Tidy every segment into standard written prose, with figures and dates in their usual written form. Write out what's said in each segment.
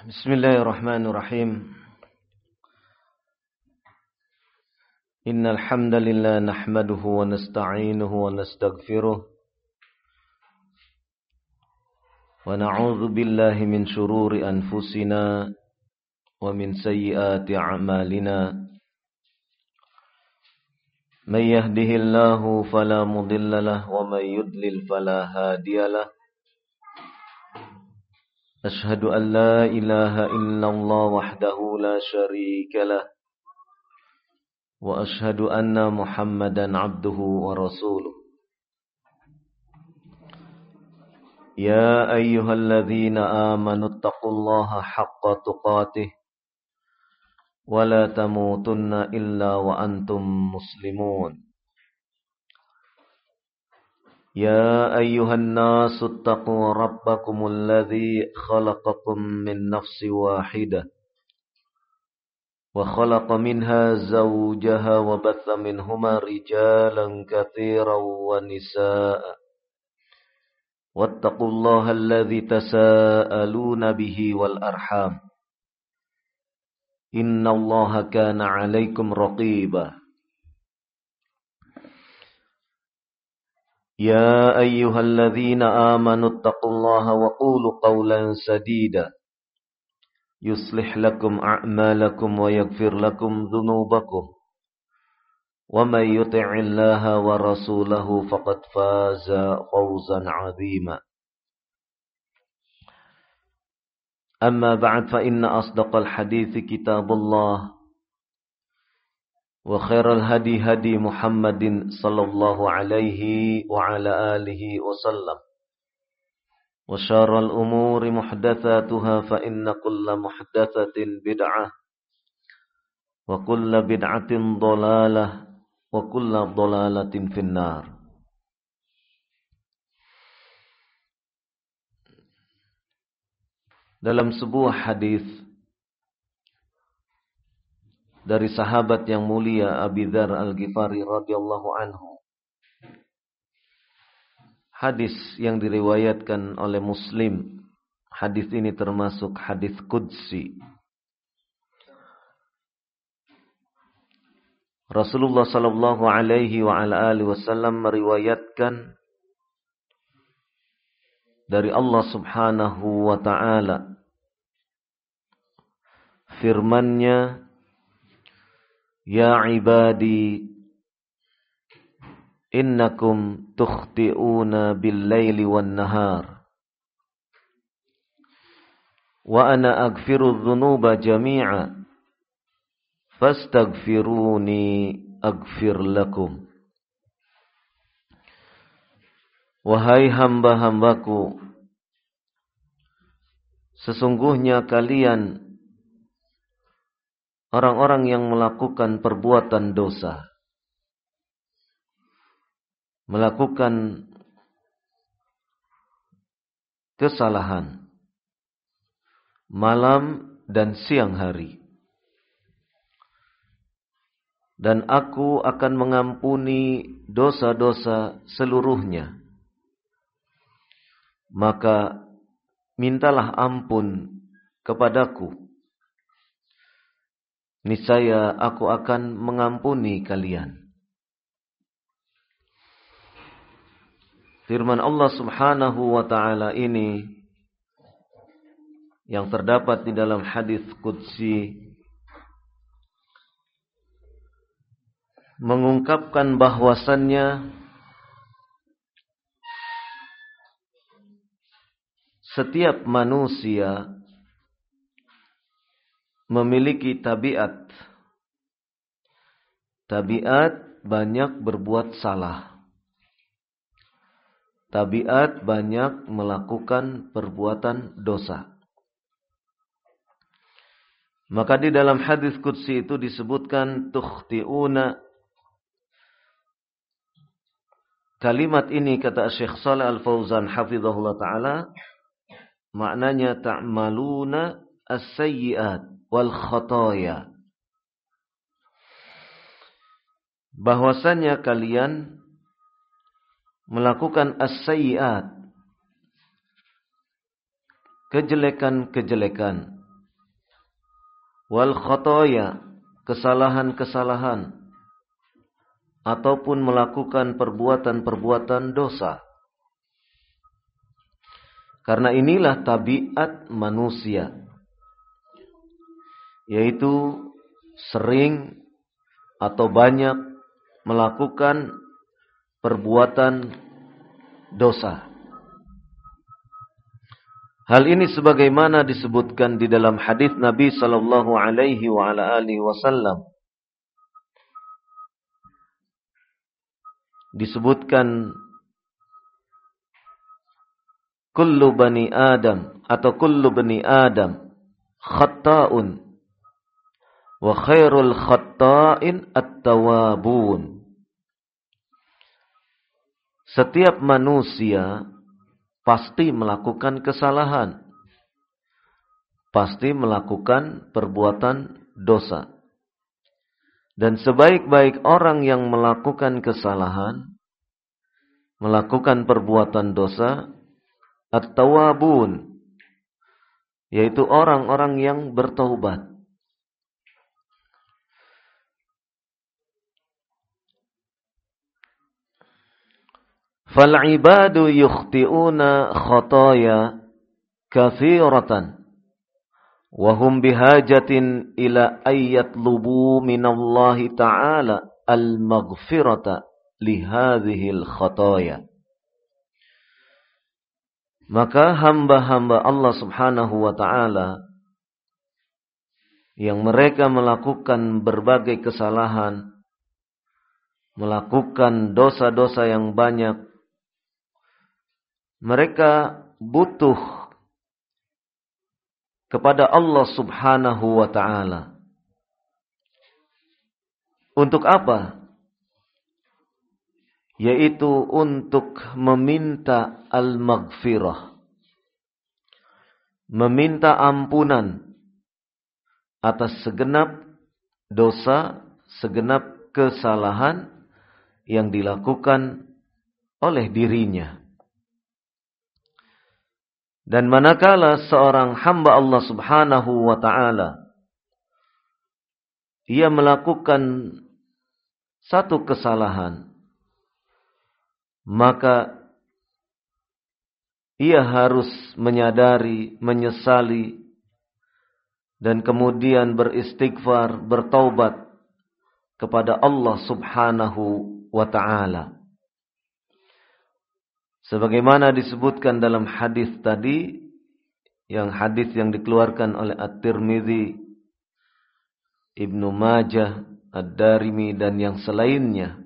Bismillahirrahmanirrahim. Innal hamdalillah nahmaduhu wa nasta'inuhu wa nastaghfiruh wa na'udzu billahi min shururi anfusina wa min sayyiati a'malina. May yahdihillahu fala mudilla lahu wa may yudlil fala hadiya lahu. Ashhadu an la ilaha illallah wahdahu la syarika lah wa ashhadu anna Muhammadan abduhu wa rasuluh. Ya ayyuhalladzina amanu taqullaha haqqa tuqatih wa la tamutunna illa wa antum muslimun. Ya ayyuhan nasu taqu rabbakumul ladzi khalaqakum min nafsin wahidah wa khalaqa minha zawjaha wa batha minhuma rijalan katsiran wa nisaa'a wattaqullaha alladzi tasaaluna bihi wal arham innallaha kana 'alaikum raqiba. Ya ayyuhalladzina amanu taqullaha wa qulu qawlan sadida yuslih lakum a'malakum wa yaghfir lakum dhunubakum wa may yuti'illaha wa rasulahu faqad faza fawzan 'azima. Amma ba'd, fa inna asdaqal hadithi kitabullah wa khairal hadi hadi Muhammadin sallallahu alaihi wa ala alihi wa sallam wa syarral umuri muhdatsatuha fa inna kulla muhdatsatin bid'ah wa kulla bid'atin dhalalah wa kulla dhalalatin finnar. Dalam sebuah hadis dari sahabat yang mulia Abi Dzar Al-Ghifari radhiyallahu anhu, hadis yang diriwayatkan oleh Muslim. Hadis ini termasuk hadis qudsi. Rasulullah sallallahu alaihi wa ala alihi wasallam meriwayatkan dari Allah Subhanahu wa taala, firman-Nya, Ya ibadi innakum tukhti'una bil-laili wan-nahar wa ana aghfiru dhunuba jami'a fastaghfiruni aghfir lakum. Wahai hamba-hambaku, sesungguhnya kalian orang-orang yang melakukan perbuatan dosa, melakukan kesalahan malam dan siang hari, dan aku akan mengampuni dosa-dosa seluruhnya. Maka mintalah ampun kepadaku, niscaya aku akan mengampuni kalian. Firman Allah Subhanahu wa taala ini yang terdapat di dalam hadis qudsi mengungkapkan bahwasannya setiap manusia memiliki tabiat banyak berbuat salah, tabiat banyak melakukan perbuatan dosa. Maka di dalam hadis qudsi itu disebutkan tukhti'una. Kalimat ini, kata Syekh Shalih Al-Fauzan hafizahullah ta'ala, maknanya ta'maluna as-sayyi'at wal khataya. Bahwasannya kalian melakukan as-sayyi'at, kejelekan-kejelekan, wal khotoya, kesalahan-kesalahan, ataupun melakukan perbuatan-perbuatan dosa. Karena inilah tabiat manusia, yaitu sering atau banyak melakukan perbuatan dosa. Hal ini sebagaimana disebutkan di dalam hadis Nabi sallallahu alaihi wa ala alihi wasallam. Disebutkan kullu bani Adam atau kullu bani Adam khata'un wa khairul khata'in at-tawabun. Setiap manusia pasti melakukan kesalahan, pasti melakukan perbuatan dosa. Dan sebaik-baik orang yang melakukan kesalahan, melakukan perbuatan dosa, at-tawabun, yaitu orang-orang yang bertaubat. Fal'ibadu yukhti'una khataya kathiratan wa hum bihajatin ila ayyatlubu minallahi ta'ala al-maghfirata lihadhil khataya. Maka hamba-hamba Allah subhanahu wa ta'ala yang mereka melakukan berbagai kesalahan, melakukan dosa-dosa yang banyak, mereka butuh kepada Allah subhanahu wa ta'ala. Untuk apa? Yaitu untuk meminta al-maghfirah, meminta ampunan atas segenap dosa, segenap kesalahan yang dilakukan oleh dirinya. Dan manakala seorang hamba Allah subhanahu wa ta'ala ia melakukan satu kesalahan, maka ia harus menyadari, menyesali, dan kemudian beristighfar, bertaubat kepada Allah subhanahu wa ta'ala. Sebagaimana disebutkan dalam hadis tadi, hadis yang dikeluarkan oleh At-Tirmidzi, Ibnu Majah, Ad-Darimi dan yang selainnya,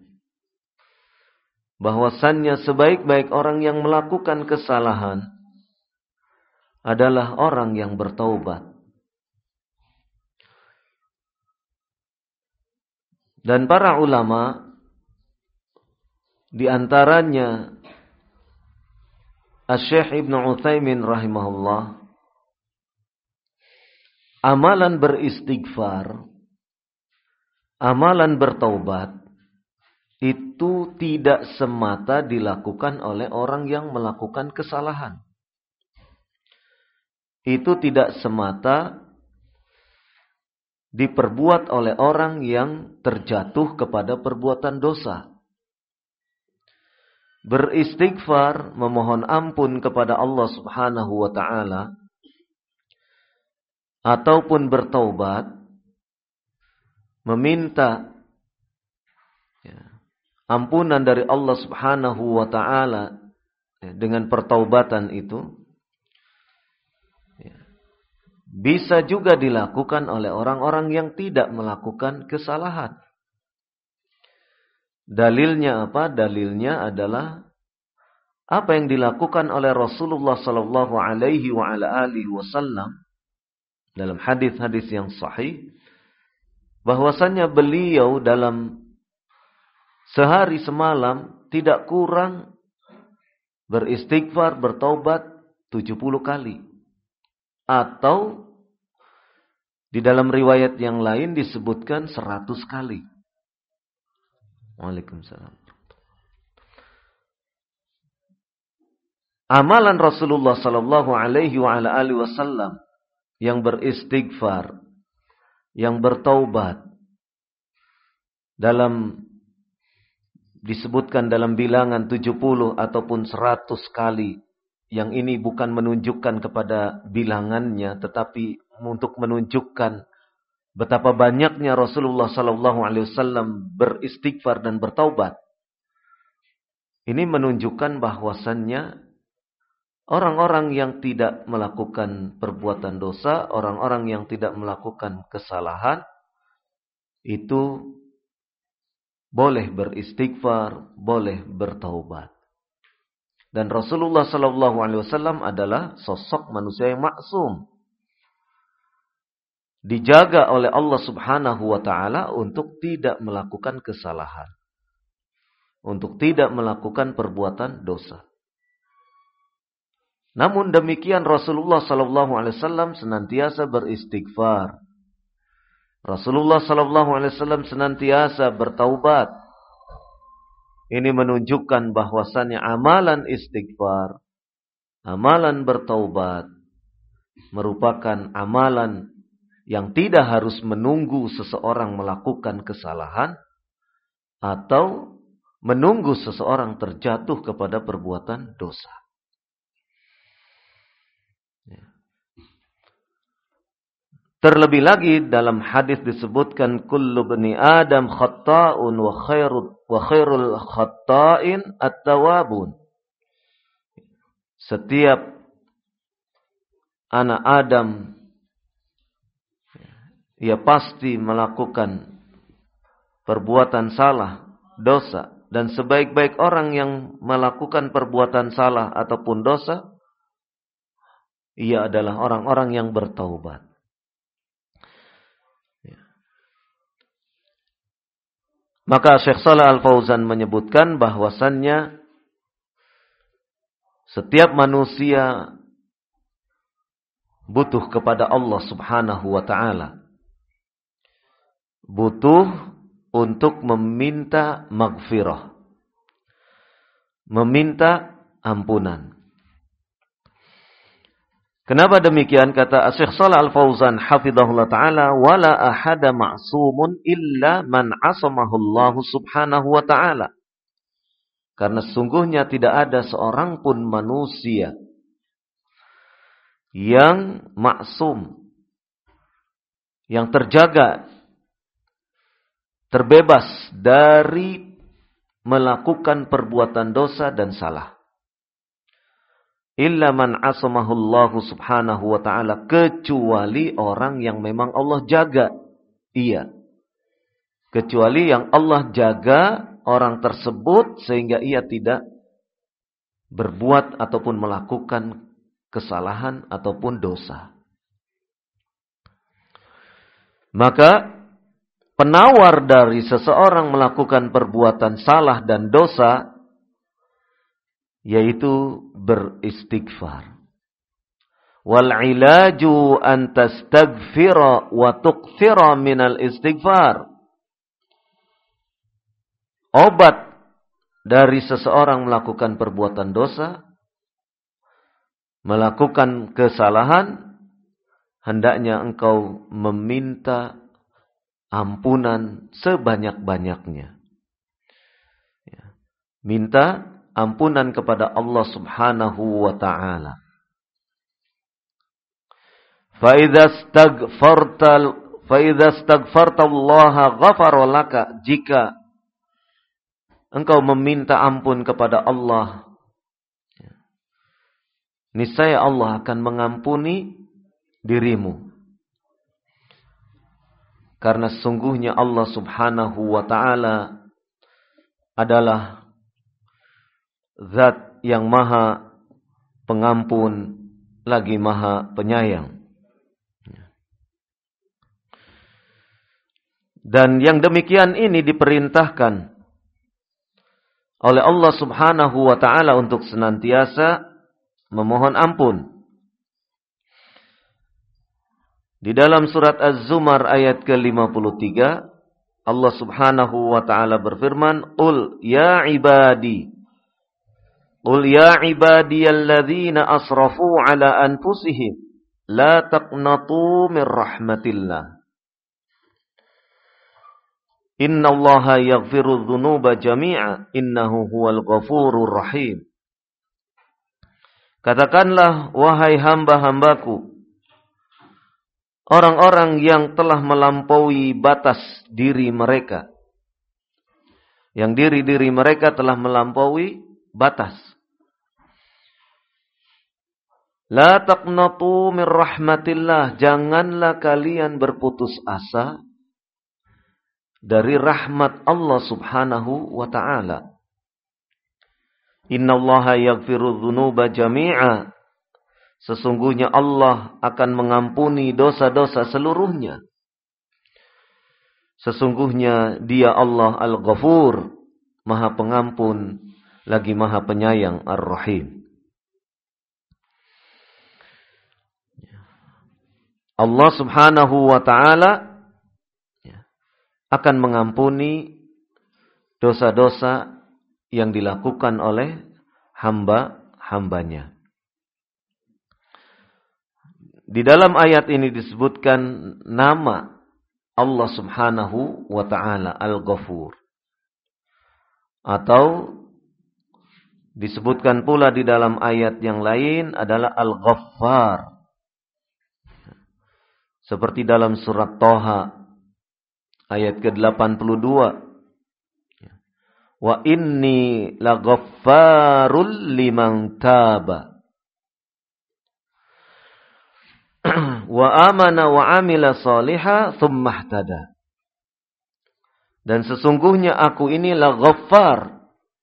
bahwasannya sebaik-baik orang yang melakukan kesalahan adalah orang yang bertaubat. Dan para ulama, di antaranya Asy-Syaikh Ibnu Utsaimin rahimahullah, amalan beristighfar, amalan bertaubat itu tidak semata dilakukan oleh orang yang melakukan kesalahan. Itu tidak semata diperbuat oleh orang yang terjatuh kepada perbuatan dosa. Beristighfar, memohon ampun kepada Allah subhanahu wa ta'ala, ataupun bertaubat, meminta ampunan dari Allah subhanahu wa ta'ala dengan pertaubatan itu, bisa juga dilakukan oleh orang-orang yang tidak melakukan kesalahan. Dalilnya apa? Dalilnya adalah apa yang dilakukan oleh Rasulullah sallallahu alaihi wa ala alihi wasallam dalam hadis-hadis yang sahih, bahwasannya beliau dalam sehari semalam tidak kurang beristighfar, bertaubat 70 kali. Atau di dalam riwayat yang lain disebutkan 100 kali. Waalaikumsalam. Amalan Rasulullah sallallahu alaihi wa ala alihi wasallam yang beristighfar, yang bertaubat disebutkan dalam bilangan 70 ataupun 100 kali. Yang ini bukan menunjukkan kepada bilangannya, tetapi untuk menunjukkan betapa banyaknya Rasulullah SAW beristighfar dan bertaubat. Ini menunjukkan bahwasannya orang-orang yang tidak melakukan perbuatan dosa, orang-orang yang tidak melakukan kesalahan, itu boleh beristighfar, boleh bertaubat. Dan Rasulullah SAW adalah sosok manusia yang maksum, dijaga oleh Allah Subhanahu wa taala untuk tidak melakukan kesalahan, untuk tidak melakukan perbuatan dosa. Namun demikian Rasulullah SAW senantiasa beristighfar. Rasulullah SAW senantiasa bertaubat. Ini menunjukkan bahwasannya amalan istighfar, amalan bertaubat merupakan amalan yang tidak harus menunggu seseorang melakukan kesalahan atau menunggu seseorang terjatuh kepada perbuatan dosa. Terlebih lagi dalam hadis disebutkan kullu bani Adam khata'un wa khairul khata'in at-tawabun. Setiap anak Adam ia pasti melakukan perbuatan salah, dosa, dan sebaik-baik orang yang melakukan perbuatan salah ataupun dosa ia adalah orang-orang yang bertaubat. Maka Syekh Shalih Al-Fauzan menyebutkan bahwasannya setiap manusia butuh kepada Allah Subhanahu wa taala. Butuh untuk meminta maghfirah, meminta ampunan. Kenapa demikian? Kata Syekh Shalih Al-Fauzan hafizahullah taala, wala ahada ma'sumun illa man asamahu Allah Subhanahu wa taala. Karena sesungguhnya tidak ada seorang pun manusia yang maksum, yang terjaga, terbebas dari melakukan perbuatan dosa dan salah. Illa man asamahullahu subhanahu wa ta'ala, kecuali orang yang memang Allah jaga. Iya. Kecuali yang Allah jaga orang tersebut sehingga ia tidak berbuat ataupun melakukan kesalahan ataupun dosa. Maka penawar dari seseorang melakukan perbuatan salah dan dosa yaitu beristighfar. Wal ilaju an tastaghfira wa tuqthira minal istighfar. Obat dari seseorang melakukan perbuatan dosa, melakukan kesalahan, hendaknya engkau meminta ampunan sebanyak-banyaknya. Minta ampunan kepada Allah Subhanahu wa ta'ala. Fa idza astaghfarta Allah ghafara laka, jika engkau meminta ampun kepada Allah, niscaya Allah akan mengampuni dirimu. Karena sesungguhnya Allah Subhanahu wa ta'ala adalah Zat yang maha pengampun lagi maha penyayang. Dan yang demikian ini diperintahkan oleh Allah Subhanahu wa ta'ala untuk senantiasa memohon ampun. Di dalam surat Az-Zumar ayat ke-53, Allah Subhanahu wa ta'ala berfirman, Qul ya ibadiyalladzina asrafu ala anfusihim la taqnatu min rahmatillah. Innallaha yaghfiru dzunuba jami'a innahu huwal ghafurur rahim. Katakanlah, wahai hamba-hambaku, orang-orang yang telah melampaui batas diri mereka, yang diri-diri mereka telah melampaui batas. La taqnatu min rahmatillah, janganlah kalian berputus asa dari rahmat Allah Subhanahu wa ta'ala. Innallaha yaghfiru dzunuba jami'a, sesungguhnya Allah akan mengampuni dosa-dosa seluruhnya. Sesungguhnya Dia Allah Al-Ghafur, Maha Pengampun lagi Maha Penyayang Ar-Rahim. Allah Subhanahu wa ta'ala akan mengampuni dosa-dosa yang dilakukan oleh hamba-hambanya. Di dalam ayat ini disebutkan nama Allah Subhanahu wa ta'ala Al-Ghafur. Atau disebutkan pula di dalam ayat yang lain adalah Al-Ghaffar. Seperti dalam surat Thaha ayat ke-82. Wa inni laghaffarul liman taba wa amana wa amila salihah tsumma ihtada. Dan sesungguhnya aku ini laghaffar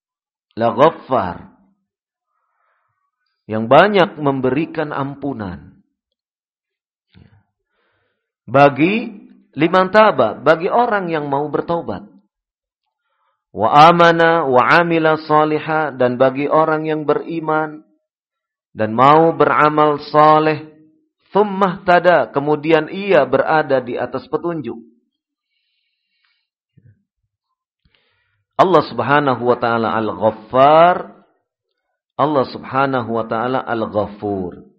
yang banyak memberikan ampunan bagi liman taba, bagi orang yang mau bertaubat. Wa amana wa amila salihah, dan bagi orang yang beriman dan mau beramal saleh, tsumma ihtada, kemudian ia berada di atas petunjuk. Allah Subhanahu wa ta'ala Al-Ghaffar, Allah Subhanahu wa ta'ala Al-Ghafur.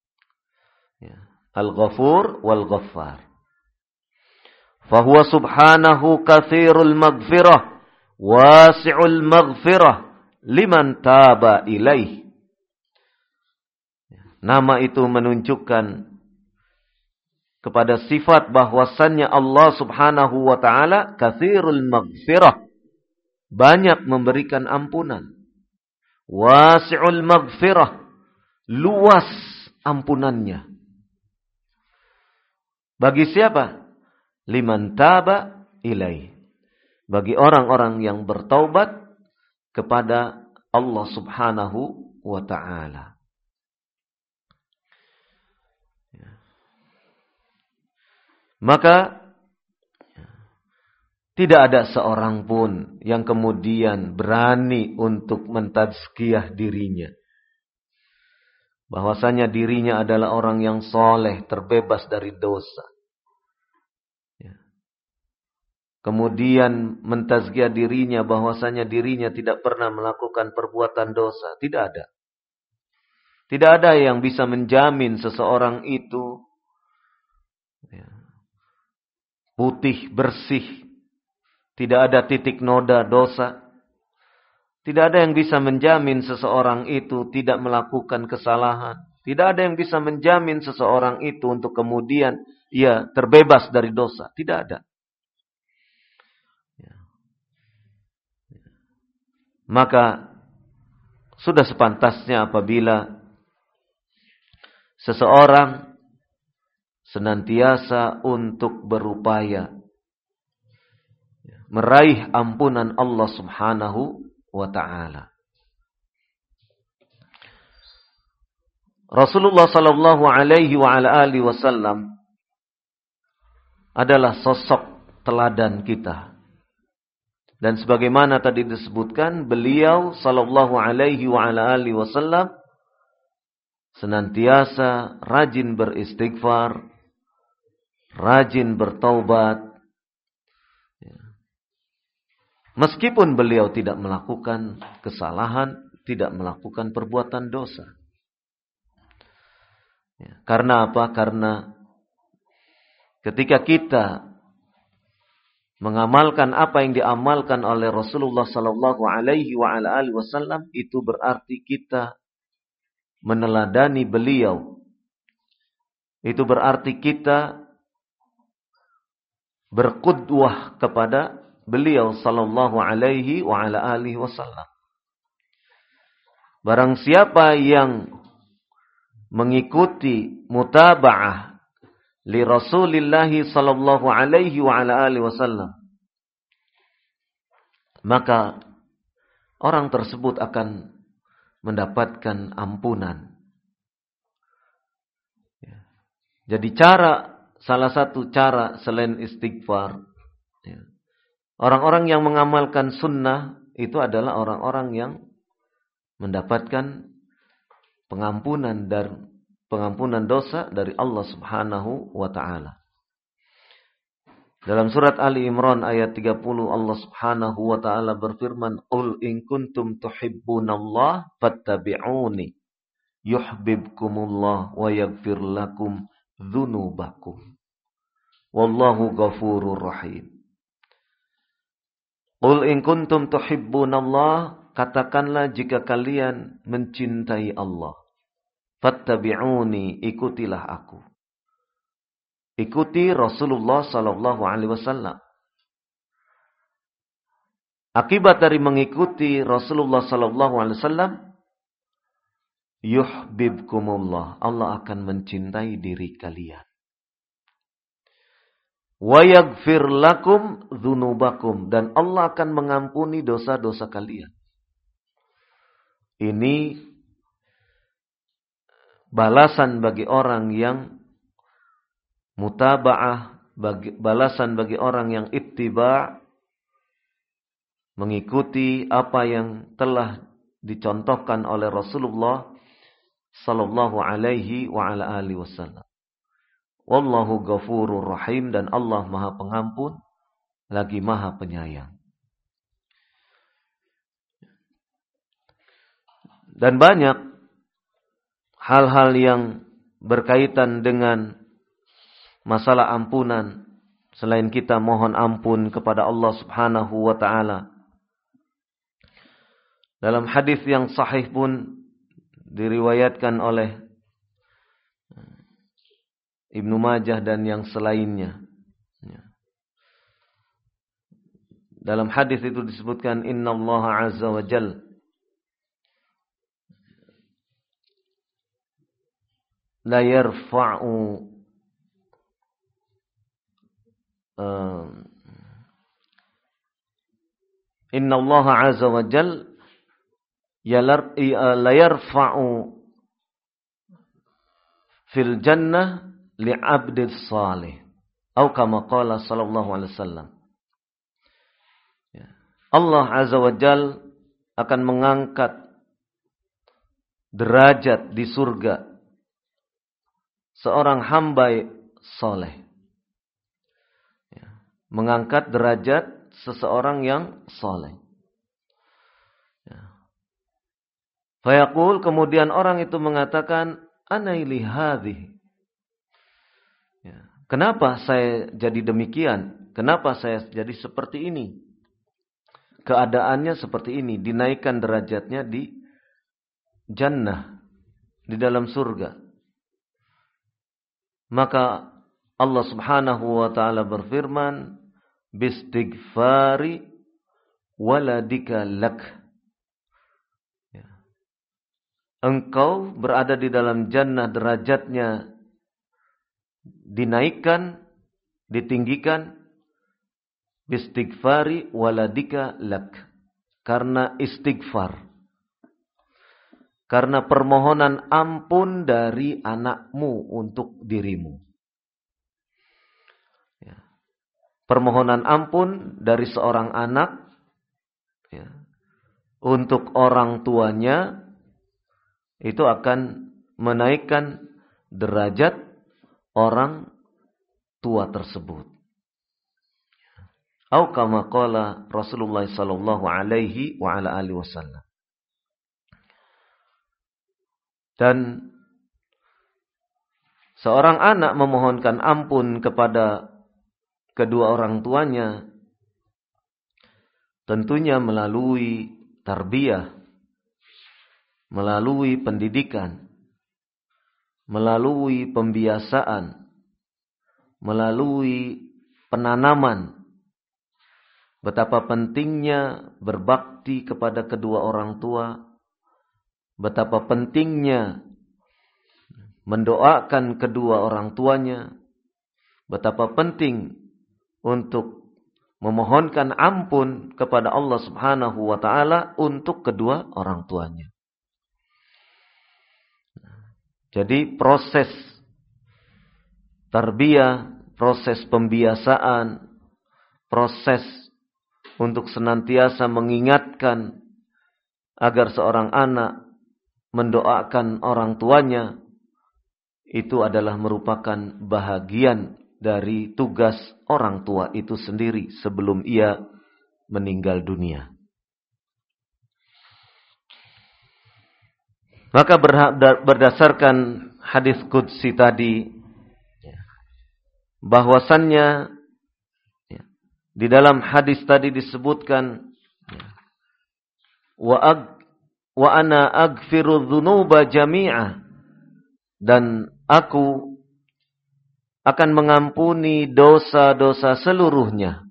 Al-Ghafur wal-Ghaffar. Fahuwa subhanahu katsirul maghfirah, wasi'ul maghfirah liman taba ilaih. Nama itu menunjukkan kepada sifat bahwasannya Allah Subhanahu wa ta'ala katsirul maghfirah, banyak memberikan ampunan. Wasi'ul maghfirah, luas ampunannya. Bagi siapa? Liman taba ilaih, bagi orang-orang yang bertaubat kepada Allah Subhanahu wa ta'ala. Maka tidak ada seorang pun yang kemudian berani untuk mentazkiyah dirinya, bahwasanya dirinya adalah orang yang soleh, terbebas dari dosa. Kemudian mentazkiyah dirinya bahwasanya dirinya tidak pernah melakukan perbuatan dosa. Tidak ada. Tidak ada yang bisa menjamin seseorang itu putih, bersih. Tidak ada titik noda dosa. Tidak ada yang bisa menjamin seseorang itu tidak melakukan kesalahan. Tidak ada yang bisa menjamin seseorang itu untuk kemudian ia terbebas dari dosa. Tidak ada. Maka sudah sepantasnya apabila seseorang senantiasa untuk berupaya meraih ampunan Allah Subhanahu wa ta'ala. Rasulullah sallallahu alaihi wa ala alihi wasallam adalah sosok teladan kita. Dan sebagaimana tadi disebutkan, beliau sallallahu alaihi wa ala alihi wasallam senantiasa rajin beristighfar, rajin bertaubat. Meskipun beliau tidak melakukan kesalahan, tidak melakukan perbuatan dosa. Karena apa? Karena ketika kita mengamalkan apa yang diamalkan oleh Rasulullah sallallahu alaihi wasallam, itu berarti kita meneladani beliau. Itu berarti kita berqudwah kepada beliau sallallahu alaihi wasallam. Barang siapa yang mengikuti mutaba'ah li Rasulillah sallallahu alaihi wasallam, maka orang tersebut akan mendapatkan ampunan. Jadi salah satu cara selain istighfar, orang-orang yang mengamalkan sunnah itu adalah orang-orang yang mendapatkan pengampunan dosa dari Allah Subhanahu wa taala. Dalam surat Ali Imran ayat 30, Allah Subhanahu wa taala berfirman, "Qul in kuntum tuhibbunallah fattabi'uni yuhibbukumullah wa yaghfir lakum dzunubakum. Wallahu ghafurur rahim." Qul in kuntum tuhibbunallah, katakanlah jika kalian mencintai Allah. Fattabi'uni, ikutilah aku. Ikuti Rasulullah sallallahu alaihi wasallam. Akibat dari mengikuti Rasulullah sallallahu alaihi wasallam, yuhibbukumullah, Allah akan mencintai diri kalian. Wa yaghfir lakum dzunubakum, dan Allah akan mengampuni dosa-dosa kalian. Ini balasan bagi orang yang mutaba'ah, balasan bagi orang yang ittiba', mengikuti apa yang telah dicontohkan oleh Rasulullah sallallahu alaihi wasallam. Wallahu ghafurur rahim, dan Allah Maha Pengampun lagi Maha Penyayang. Dan banyak hal-hal yang berkaitan dengan masalah ampunan selain kita mohon ampun kepada Allah Subhanahu wa taala. Dalam hadis yang sahih pun diriwayatkan oleh Ibnu Majah dan yang selainnya. Dalam hadis itu disebutkan, innallaha azza wa jalla la yarfa'u innallaha azza wa jalla la yarfa'u fil jannah li'abdis salih, atau kama qala sallallahu alaihi wasallam. Allah azza wa jalla akan mengangkat derajat di surga seorang hamba soleh. Mengangkat derajat seseorang yang soleh. Fayaqul, kemudian orang itu mengatakan, ana ili hadhihi. Kenapa saya jadi demikian? Kenapa saya jadi seperti ini? Keadaannya seperti ini, dinaikkan derajatnya di jannah, di dalam surga. Maka Allah Subhanahu wa taala berfirman, bistighfari waladika lak. Engkau berada di dalam jannah, derajatnya dinaikkan, ditinggikan, bistighfari waladika lak, karena istighfar, karena permohonan ampun dari anakmu untuk dirimu. Permohonan ampun dari seorang anak untuk orang tuanya itu akan menaikkan derajat orang tua tersebut. Atau kama qala Rasulullah sallallahu alaihi wasallam. Dan seorang anak memohonkan ampun kepada kedua orang tuanya, tentunya melalui tarbiyah, melalui pendidikan, melalui pembiasaan, melalui penanaman. Betapa pentingnya berbakti kepada kedua orang tua, betapa pentingnya mendoakan kedua orang tuanya, betapa penting untuk memohonkan ampun kepada Allah Subhanahu wa taala untuk kedua orang tuanya. Jadi proses tarbiyah, proses pembiasaan, proses untuk senantiasa mengingatkan agar seorang anak mendoakan orang tuanya, itu adalah merupakan bahagian dari tugas orang tua itu sendiri sebelum ia meninggal dunia. Maka berdasarkan hadis qudsi tadi, bahwasannya di dalam hadis tadi disebutkan wa ana aghfiru dzunuba jami'a, dan aku akan mengampuni dosa-dosa seluruhnya.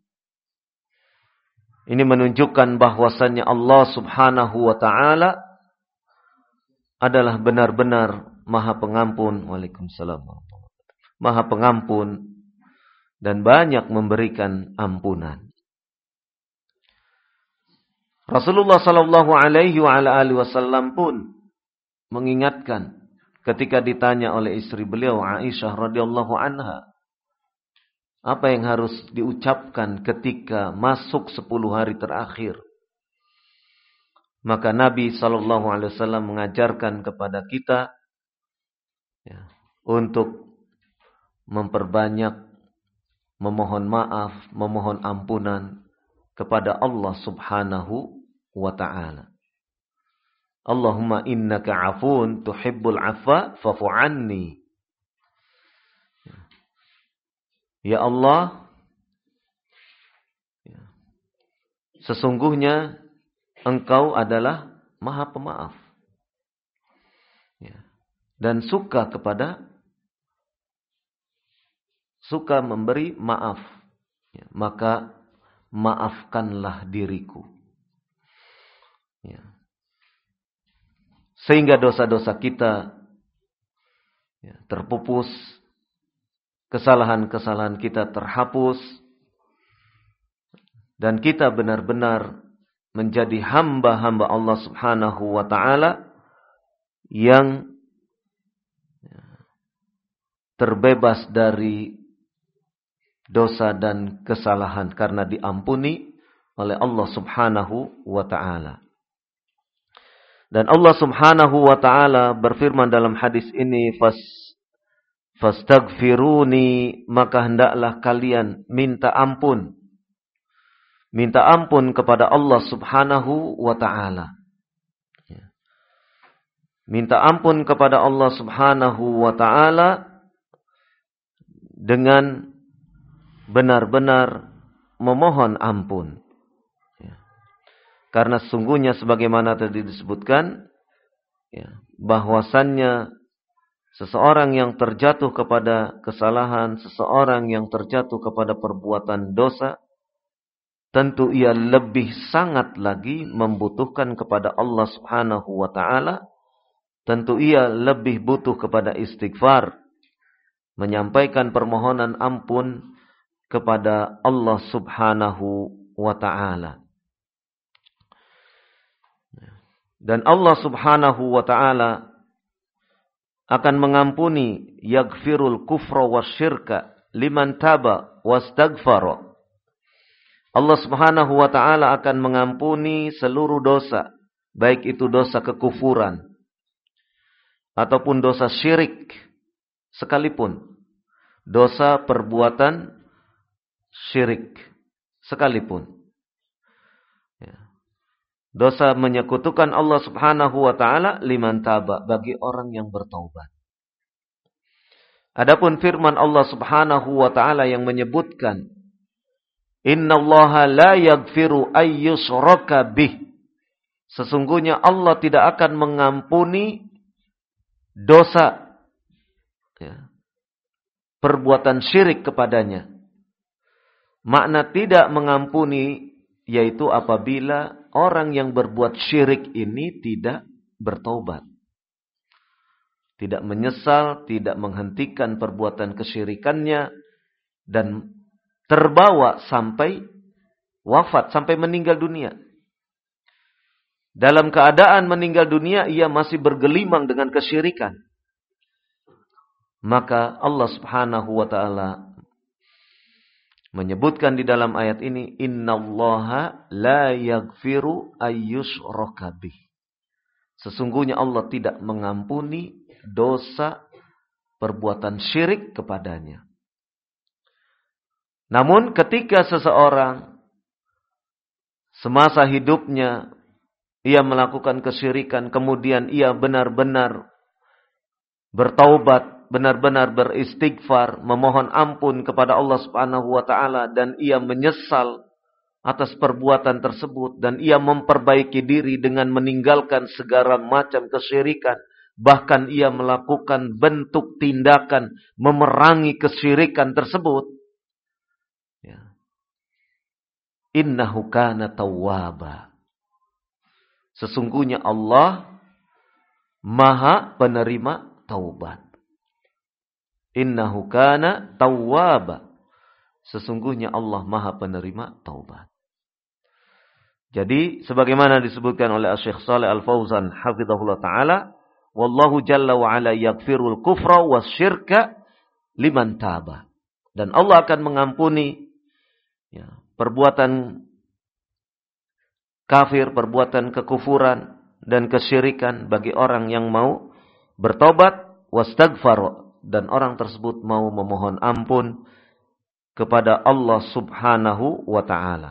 Ini menunjukkan bahwasannya Allah Subhanahu wa taala adalah benar-benar Maha Pengampun. Waalaikumsalam. Maha Pengampun dan banyak memberikan ampunan. Rasulullah sallallahu alaihi wasallam pun mengingatkan ketika ditanya oleh istri beliau Aisyah radhiyallahu anha, apa yang harus diucapkan ketika masuk 10 hari terakhir. Maka Nabi sallallahu alaihi wasallam mengajarkan kepada kita untuk memperbanyak memohon maaf, memohon ampunan kepada Allah Subhanahu wa ta'ala. Allahumma innaka afun tuhibbul afwa fa'fu anni. Ya Allah, sesungguhnya Engkau adalah Maha Pemaaf dan suka memberi maaf, maka maafkanlah diriku. Sehingga dosa-dosa kita terpupus, kesalahan-kesalahan kita terhapus, dan kita benar-benar menjadi hamba-hamba Allah Subhanahu wa ta'ala yang terbebas dari dosa dan kesalahan karena diampuni oleh Allah Subhanahu wa ta'ala. Dan Allah Subhanahu wa ta'ala berfirman dalam hadis ini, fastaghfiruni, maka hendaklah kalian minta ampun. Minta ampun kepada Allah Subhanahu wa ta'ala. Minta ampun kepada Allah Subhanahu wa ta'ala dengan benar-benar memohon ampun. Karena sesungguhnya sebagaimana tadi disebutkan, bahwasannya seseorang yang terjatuh kepada kesalahan, seseorang yang terjatuh kepada perbuatan dosa, tentu ia lebih sangat lagi membutuhkan kepada Allah Subhanahu wa ta'ala. Tentu ia lebih butuh kepada istighfar, menyampaikan permohonan ampun kepada Allah Subhanahu wa ta'ala. Dan Allah Subhanahu wa ta'ala akan mengampuni yaghfirul kufra wasyirka liman taba wastaghfara. Allah Subhanahu wa ta'ala akan mengampuni seluruh dosa, baik itu dosa kekufuran ataupun dosa syirik sekalipun, dosa perbuatan syirik sekalipun. Dosa menyekutukan Allah Subhanahu wa ta'ala liman taba, bagi orang yang bertaubat. Adapun firman Allah Subhanahu wa ta'ala yang menyebutkan Innallaha la yaghfiru ayyushraka bih. Sesungguhnya Allah tidak akan mengampuni dosa, ya, perbuatan syirik kepadanya. Makna tidak mengampuni yaitu apabila orang yang berbuat syirik ini tidak bertaubat. Tidak menyesal, tidak menghentikan perbuatan kesyirikannya, dan terbawa sampai wafat, sampai meninggal dunia. Dalam keadaan meninggal dunia, ia masih bergelimang dengan kesyirikan. Maka Allah Subhanahu wa ta'ala menyebutkan di dalam ayat ini, innallaha la yaghfiru ayyushraka bih. Sesungguhnya Allah tidak mengampuni dosa perbuatan syirik kepadanya. Namun ketika seseorang semasa hidupnya ia melakukan kesyirikan, kemudian ia benar-benar bertaubat, benar-benar beristighfar, memohon ampun kepada Allah Subhanahu wa taala, dan ia menyesal atas perbuatan tersebut, dan ia memperbaiki diri dengan meninggalkan segala macam kesyirikan, bahkan ia melakukan bentuk tindakan memerangi kesyirikan tersebut, ya. Innahu kana tawwaba. Sesungguhnya Allah Maha penerima taubat. Innahu kana tawwaba. Sesungguhnya Allah Maha penerima taubat. Jadi sebagaimana disebutkan oleh Syekh Shalih Al-Fauzan hafizahullah taala, wallahu jalla wa ala yaghfirul kufra wasyirka liman taba. Dan Allah akan mengampuni, ya, perbuatan kafir, perbuatan kekufuran dan kesyirikan bagi orang yang mau bertobat, wastaghfar, dan orang tersebut mau memohon ampun kepada Allah Subhanahu wa taala.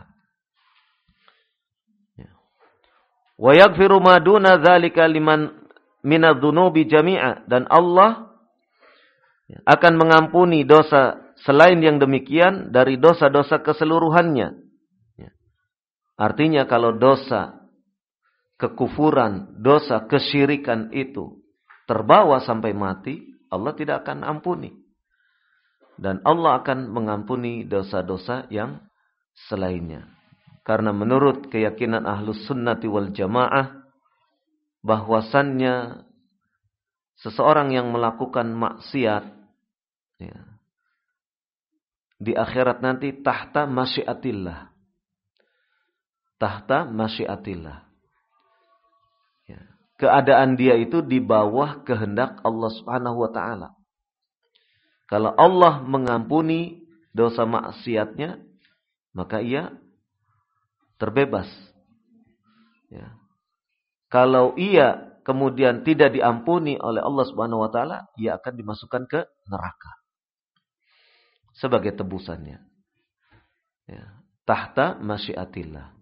Wa yaghfiru ma duna dzalika liman minadz-dzunubi jami'a, dan Allah akan mengampuni dosa selain yang demikian dari dosa-dosa keseluruhannya. Artinya kalau dosa kekufuran, dosa kesyirikan itu terbawa sampai mati, Allah tidak akan ampuni. Dan Allah akan mengampuni dosa-dosa yang selainnya. Karena menurut keyakinan Ahlus Sunnati wal Jamaah, bahwasannya seseorang yang melakukan maksiat, ya, di akhirat nanti tahta masyiatillah. Tahta masyiatillah. Ya. Keadaan dia itu di bawah kehendak Allah Subhanahu wa taala. Kalau Allah mengampuni dosa maksiatnya, maka ia terbebas. Ya. Kalau ia kemudian tidak diampuni oleh Allah Subhanahu wa taala, ia akan dimasukkan ke neraka sebagai tebusannya. Ya. Tahta masyiatillah.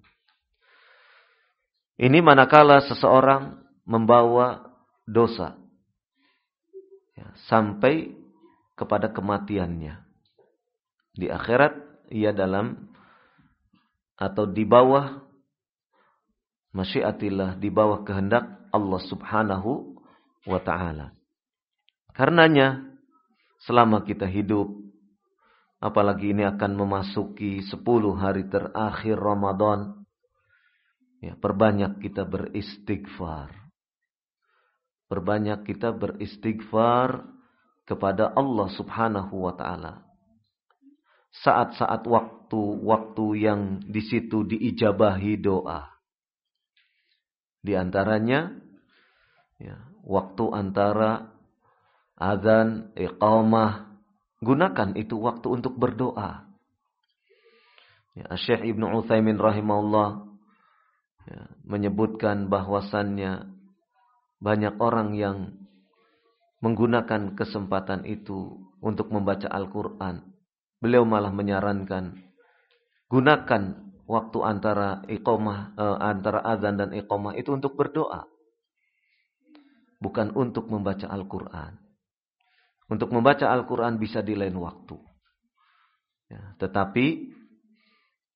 Ini manakala seseorang membawa dosa, ya, sampai kepada kematiannya. Di akhirat ia dalam atau di bawah masyiatillah, di bawah kehendak Allah Subhanahu wa ta'ala. Karenanya selama kita hidup, apalagi ini akan memasuki 10 hari terakhir Ramadan, ya, perbanyak kita beristighfar. Perbanyak kita beristighfar kepada Allah Subhanahu wa ta'ala. Saat-saat waktu yang di situ diijabahi doa. Di antaranya, ya, waktu antara azan, iqamah. Gunakan itu waktu untuk berdoa. Ya, Syekh Ibnu Utsaimin rahimahullah, ya, menyebutkan bahwasannya banyak orang yang menggunakan kesempatan itu untuk membaca Al-Quran. Beliau malah menyarankan, gunakan waktu antara antara azan dan iqamah itu untuk berdoa, bukan untuk membaca Al-Quran. Untuk membaca Al-Quran bisa di lain waktu, ya, tetapi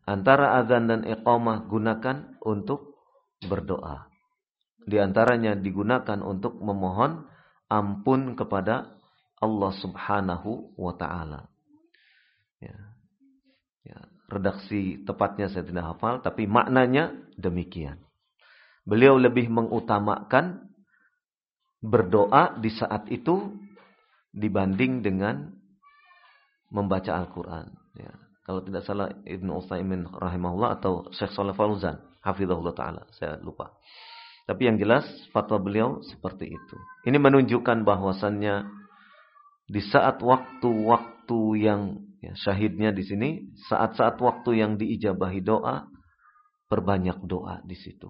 antara azan dan iqamah gunakan untuk berdoa. Di antaranya digunakan untuk memohon ampun kepada Allah Subhanahu wa taala. Ya. Ya, redaksi tepatnya saya tidak hafal, tapi maknanya demikian. Beliau lebih mengutamakan berdoa di saat itu dibanding dengan membaca Al-Quran. Ya. Kalau tidak salah Ibnu Utsaimin rahimahullah atau Syekh Shalih Fauzan hafizahullah taala, saya lupa. Tapi yang jelas fatwa beliau seperti itu. Ini menunjukkan bahwasannya di saat waktu-waktu yang syahidnya di sini, saat-saat waktu yang diijabahi doa, perbanyak doa di situ.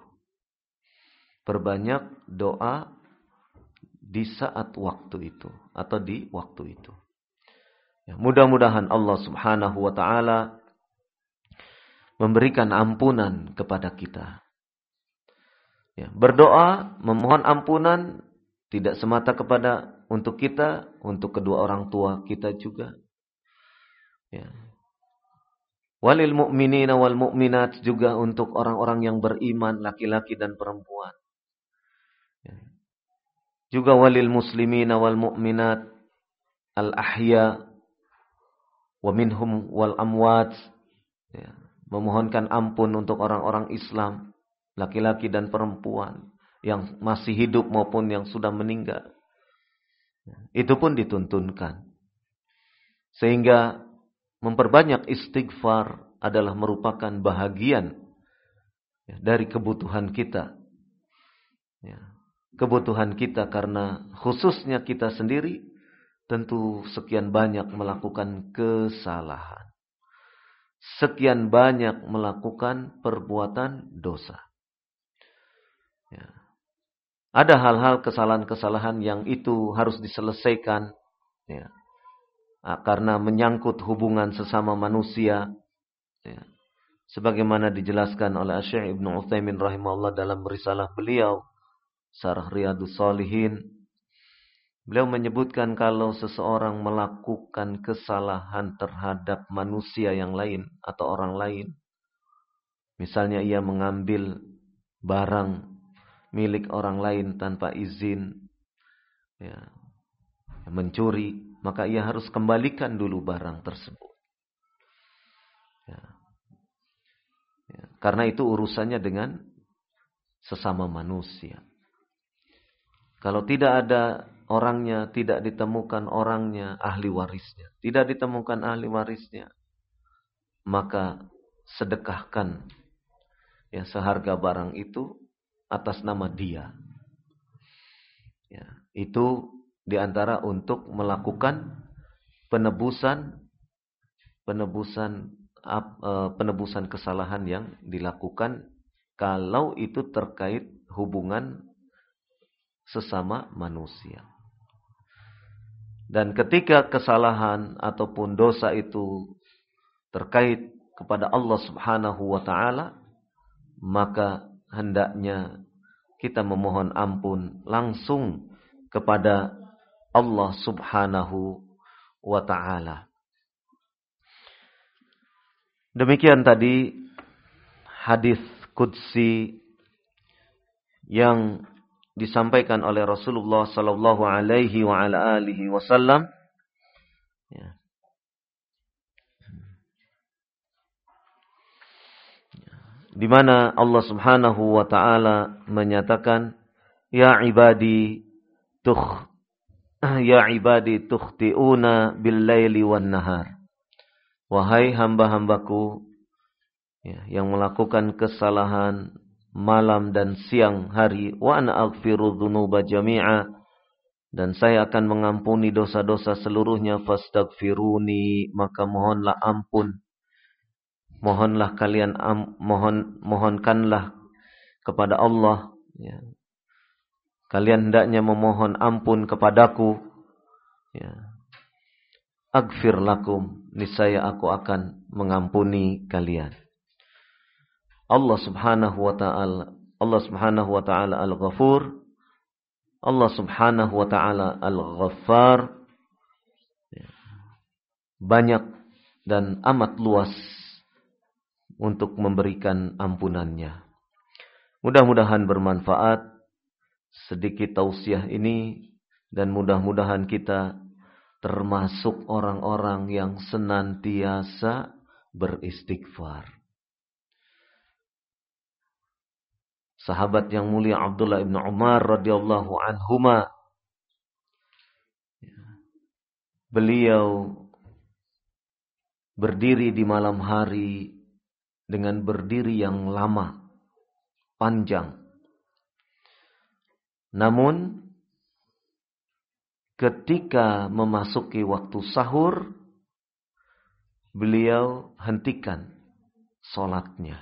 Perbanyak doa di saat waktu itu atau di waktu itu. Ya, mudah-mudahan Allah Subhanahu wa taala memberikan ampunan kepada kita. Ya, berdoa, memohon ampunan tidak semata kepada untuk kita, untuk kedua orang tua kita juga. Ya. Walil mu'minina wal mu'minat, juga untuk orang-orang yang beriman, laki-laki dan perempuan. Ya. Juga walil muslimina wal mu'minat al ahya wa minhum wal amwat. Ya. Memohonkan ampun untuk orang-orang Islam, laki-laki dan perempuan yang masih hidup maupun yang sudah meninggal. Itu pun dituntunkan. Sehingga memperbanyak istighfar adalah merupakan bahagian dari kebutuhan kita. Kebutuhan kita karena khususnya kita sendiri tentu sekian banyak melakukan kesalahan. Sekian banyak melakukan perbuatan dosa. Ya. Ada hal-hal kesalahan-kesalahan yang itu harus diselesaikan. Ya. Karena menyangkut hubungan sesama manusia. Ya. Sebagaimana dijelaskan oleh Syekh Ibnu Utsaimin rahimahullah dalam risalah beliau, Syarah Riyadhus Shalihin. Beliau menyebutkan kalau seseorang melakukan kesalahan terhadap manusia yang lain atau orang lain. Misalnya ia mengambil barang milik orang lain tanpa izin. Ya, mencuri, maka ia harus kembalikan dulu barang tersebut. Ya. Ya, karena itu urusannya dengan sesama manusia. Kalau tidak ada orangnya, tidak ditemukan orangnya, ahli warisnya. Tidak ditemukan ahli warisnya, maka sedekahkan ya seharga barang itu atas nama dia. Ya, itu diantara untuk melakukan penebusan kesalahan yang dilakukan kalau itu terkait hubungan sesama manusia. Dan ketika kesalahan ataupun dosa itu terkait kepada Allah Subhanahu wa taala, maka hendaknya kita memohon ampun langsung kepada Allah Subhanahu wa taala. Demikian tadi hadis qudsi yang disampaikan oleh Rasulullah sallallahu alaihi wa ala alihi wasallam. Ya. Di mana Allah Subhanahu wa taala menyatakan, ya ibadi tukhti'una bil laili wan nahar. Wahai hamba-hambaku ya, yang melakukan kesalahan malam dan siang hari, wa ana aghfiru dzunuba jami'a, dan saya akan mengampuni dosa-dosa seluruhnya, fastaghfiruni, maka mohonlah ampun. Mohonlah kalian mohonkanlah kepada Allah ya. Kalian hendaknya memohon ampun kepadaku ya. Aghfir lakum, niscaya aku akan mengampuni kalian. Allah Subhanahu wa taala Al-Ghafur, Allah Subhanahu wa taala Al-Ghaffar. Banyak dan amat luas untuk memberikan ampunannya. Mudah-mudahan bermanfaat sedikit tausiah ini, dan mudah-mudahan kita termasuk orang-orang yang senantiasa beristighfar. Sahabat yang mulia Abdullah ibn Umar radhiyallahu anhuma, beliau berdiri di malam hari dengan berdiri yang lama, panjang. Namun ketika memasuki waktu sahur, beliau hentikan salatnya.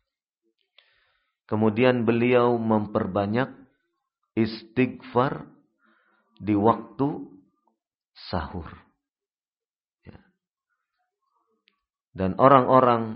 Kemudian beliau memperbanyak istighfar di waktu sahur. Dan orang-orang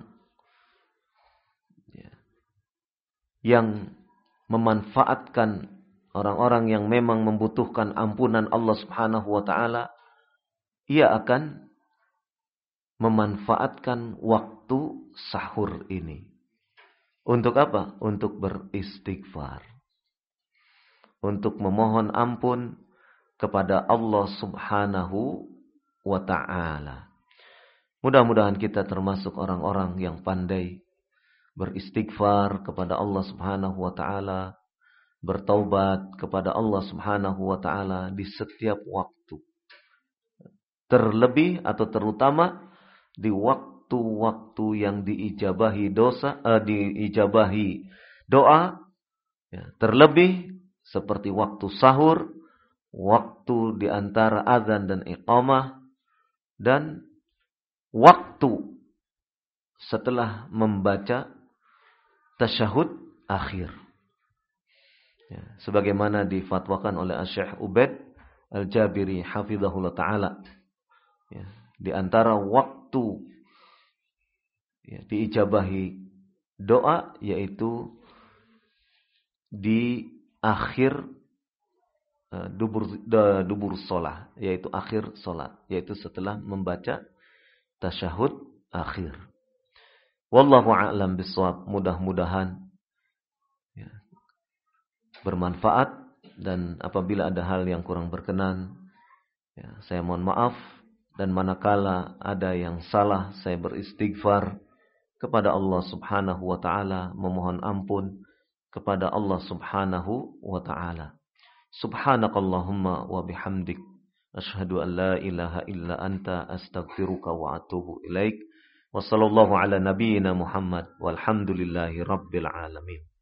yang memanfaatkan, orang-orang yang memang membutuhkan ampunan Allah Subhanahu wa taala, ia akan memanfaatkan waktu sahur ini. Untuk apa? Untuk beristighfar. Untuk memohon ampun kepada Allah Subhanahu wa taala. Mudah-mudahan kita termasuk orang-orang yang pandai beristighfar kepada Allah Subhanahu wa taala, bertaubat kepada Allah Subhanahu wa taala di setiap waktu. Terlebih atau terutama di waktu-waktu yang diijabahi doa, ya, terlebih seperti waktu sahur, waktu di antara azan dan iqamah, dan waktu setelah membaca tasyahud akhir. Ya, sebagaimana difatwakan oleh Syekh Ubaid Al-Jabiri hafizahullah taala. Ya, di antara waktu diijabahi doa yaitu di akhir dubur sholat, yaitu akhir sholat, yaitu setelah membaca tasyahud akhir. Wallahu a'lam bishawab. Mudah-mudahan bermanfaat, dan apabila ada hal yang kurang berkenan, saya mohon maaf, dan manakala ada yang salah, saya beristighfar kepada Allah Subhanahu wa taala, memohon ampun kepada Allah Subhanahu wa taala. Subhanakallahumma wa bihamdik, asyhadu an la ilaha illa anta, astaghfiruka wa atubu ilaik. Wassallallahu ala nabiyyina Muhammad walhamdulillahi rabbil alamin.